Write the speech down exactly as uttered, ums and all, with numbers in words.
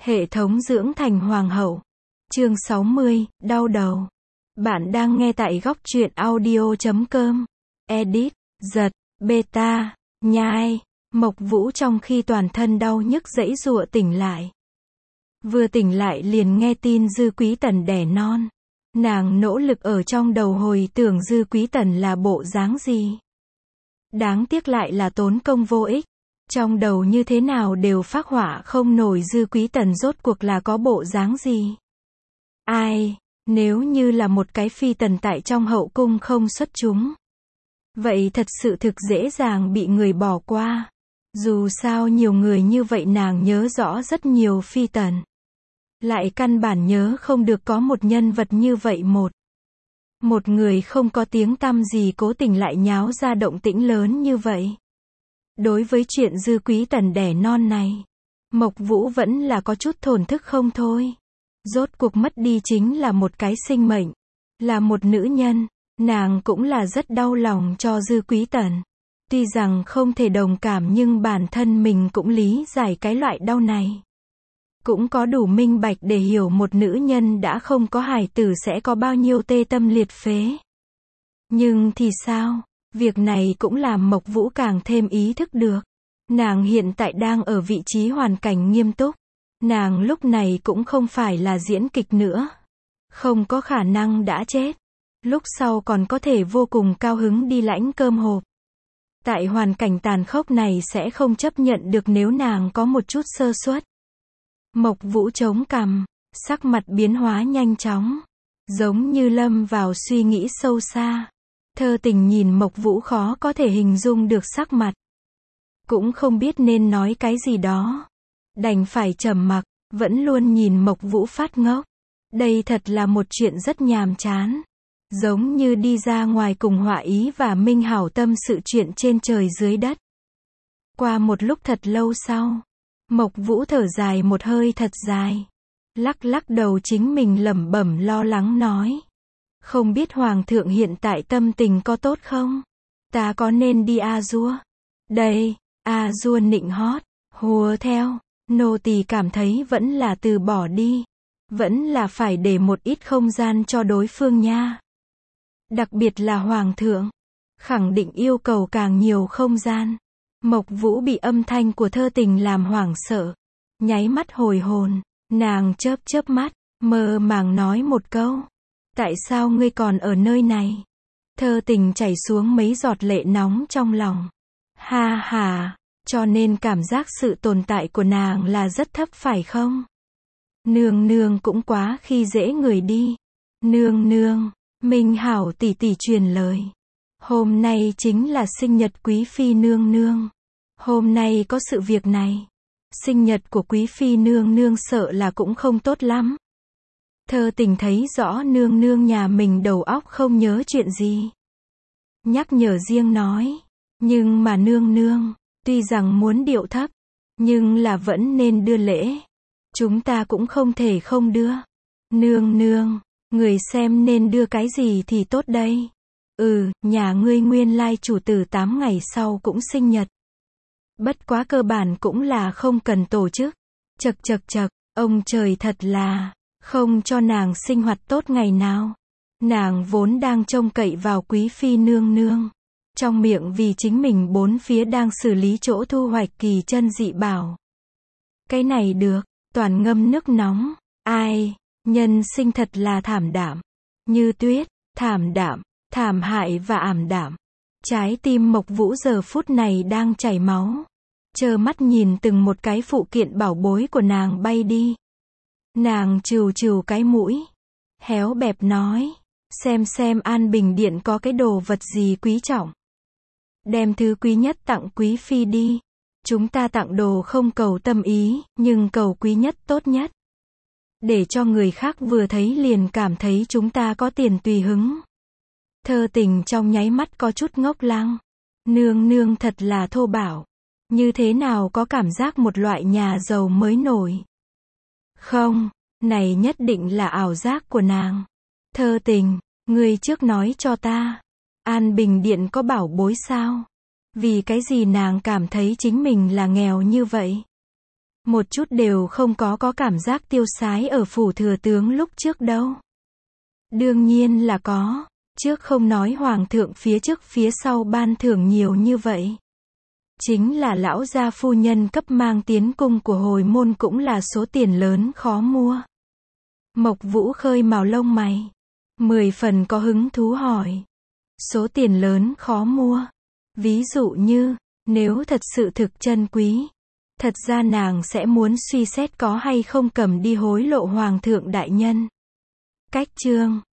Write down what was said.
Hệ thống dưỡng thành hoàng hậu. Chương sáu mươi, đau đầu. Bạn đang nghe tại góc truyện audio chấm com. Edit, giật, beta, nhai. Mộc Vũ trong khi toàn thân đau nhức giãy giụa tỉnh lại. Vừa tỉnh lại liền nghe tin Dư Quý Tần đẻ non. Nàng nỗ lực ở trong đầu hồi tưởng Dư Quý Tần là bộ dáng gì. Đáng tiếc lại là tốn công vô ích. Trong đầu như thế nào đều phác họa không nổi Dư Quý Tần rốt cuộc là có bộ dáng gì. Ai, nếu như là một cái phi tần tại trong hậu cung không xuất chúng. Vậy thật sự thực dễ dàng bị người bỏ qua. Dù sao nhiều người như vậy nàng nhớ rõ rất nhiều phi tần. Lại căn bản nhớ không được có một nhân vật như vậy một. Một người không có tiếng tăm gì cố tình lại nháo ra động tĩnh lớn như vậy. Đối với chuyện Dư Quý Tần đẻ non này, Mộc Vũ vẫn là có chút thổn thức không thôi. Rốt cuộc mất đi chính là một cái sinh mệnh, là một nữ nhân, nàng cũng là rất đau lòng cho Dư Quý Tần. Tuy rằng không thể đồng cảm nhưng bản thân mình cũng lý giải cái loại đau này. Cũng có đủ minh bạch để hiểu một nữ nhân đã không có hài tử sẽ có bao nhiêu tê tâm liệt phế. Nhưng thì sao? Việc này cũng làm Mộc Vũ càng thêm ý thức được. Nàng hiện tại đang ở vị trí hoàn cảnh nghiêm túc. Nàng lúc này cũng không phải là diễn kịch nữa. Không có khả năng đã chết. Lúc sau còn có thể vô cùng cao hứng đi lãnh cơm hộp. Tại hoàn cảnh tàn khốc này sẽ không chấp nhận được nếu nàng có một chút sơ suất. Mộc Vũ chống cằm, sắc mặt biến hóa nhanh chóng. Giống như lâm vào suy nghĩ sâu xa. Thơ Tình nhìn Mộc Vũ khó có thể hình dung được sắc mặt. Cũng không biết nên nói cái gì đó. Đành phải trầm mặc, vẫn luôn nhìn Mộc Vũ phát ngốc. Đây thật là một chuyện rất nhàm chán. Giống như đi ra ngoài cùng Họa Ý và Minh Hảo tâm sự chuyện trên trời dưới đất. Qua một lúc thật lâu sau, Mộc Vũ thở dài một hơi thật dài. Lắc lắc đầu chính mình lẩm bẩm lo lắng nói. Không biết Hoàng thượng hiện tại tâm tình có tốt không? Ta có nên đi A Dua? Đây, A Dua nịnh hót, hùa theo, nô tỳ cảm thấy vẫn là từ bỏ đi. Vẫn là phải để một ít không gian cho đối phương nha. Đặc biệt là Hoàng thượng. Khẳng định yêu cầu càng nhiều không gian. Mộc Vũ bị âm thanh của Thơ Tình làm hoảng sợ. Nháy mắt hồi hồn, nàng chớp chớp mắt, mơ màng nói một câu. Tại sao ngươi còn ở nơi này? Thơ Tình chảy xuống mấy giọt lệ nóng trong lòng. Ha ha, cho nên cảm giác sự tồn tại của nàng là rất thấp phải không? Nương nương cũng quá khi dễ người đi. Nương nương, Minh Hảo tỷ tỷ truyền lời. Hôm nay chính là sinh nhật Quý Phi nương nương. Hôm nay có sự việc này. Sinh nhật của Quý Phi nương nương sợ là cũng không tốt lắm. Thơ Tình thấy rõ nương nương nhà mình đầu óc không nhớ chuyện gì. Nhắc nhở riêng nói. Nhưng mà nương nương, tuy rằng muốn điệu thấp, nhưng là vẫn nên đưa lễ. Chúng ta cũng không thể không đưa. Nương nương, người xem nên đưa cái gì thì tốt đây. Ừ, nhà ngươi nguyên lai chủ tử tám ngày sau cũng sinh nhật. Bất quá cơ bản cũng là không cần tổ chức. Chật chật chật, ông trời thật là không cho nàng sinh hoạt tốt ngày nào. Nàng vốn đang trông cậy vào Quý Phi nương nương. Trong miệng vì chính mình bốn phía đang xử lý chỗ thu hoạch kỳ chân dị bảo. Cái này được, toàn ngâm nước nóng. Ai, nhân sinh thật là thảm đạm. Như tuyết, thảm đạm, thảm hại và ảm đạm. Trái tim Mộc Vũ giờ phút này đang chảy máu. Trơ mắt nhìn từng một cái phụ kiện bảo bối của nàng bay đi. Nàng trừ trừ cái mũi. Héo bẹp nói. Xem xem An Bình Điện có cái đồ vật gì quý trọng. Đem thứ quý nhất tặng Quý Phi đi. Chúng ta tặng đồ không cầu tâm ý, nhưng cầu quý nhất tốt nhất. Để cho người khác vừa thấy liền cảm thấy chúng ta có tiền tùy hứng. Thơ Tình trong nháy mắt có chút ngốc lăng. Nương nương thật là thô bạo. Như thế nào có cảm giác một loại nhà giàu mới nổi. Không, này nhất định là ảo giác của nàng. Thơ Tình, ngươi trước nói cho ta. An Bình Điện có bảo bối sao? Vì cái gì nàng cảm thấy chính mình là nghèo như vậy? Một chút đều không có có cảm giác tiêu sái ở phủ thừa tướng lúc trước đâu. Đương nhiên là có. Trước không nói hoàng thượng phía trước phía sau ban thưởng nhiều như vậy. Chính là lão gia phu nhân cấp mang tiến cung của hồi môn cũng là số tiền lớn khó mua. Mộc Vũ khơi mào lông mày. Mười phần có hứng thú hỏi. Số tiền lớn khó mua. Ví dụ như, nếu thật sự thực chân quý. Thật ra nàng sẽ muốn suy xét có hay không cầm đi hối lộ hoàng thượng đại nhân. Cách chương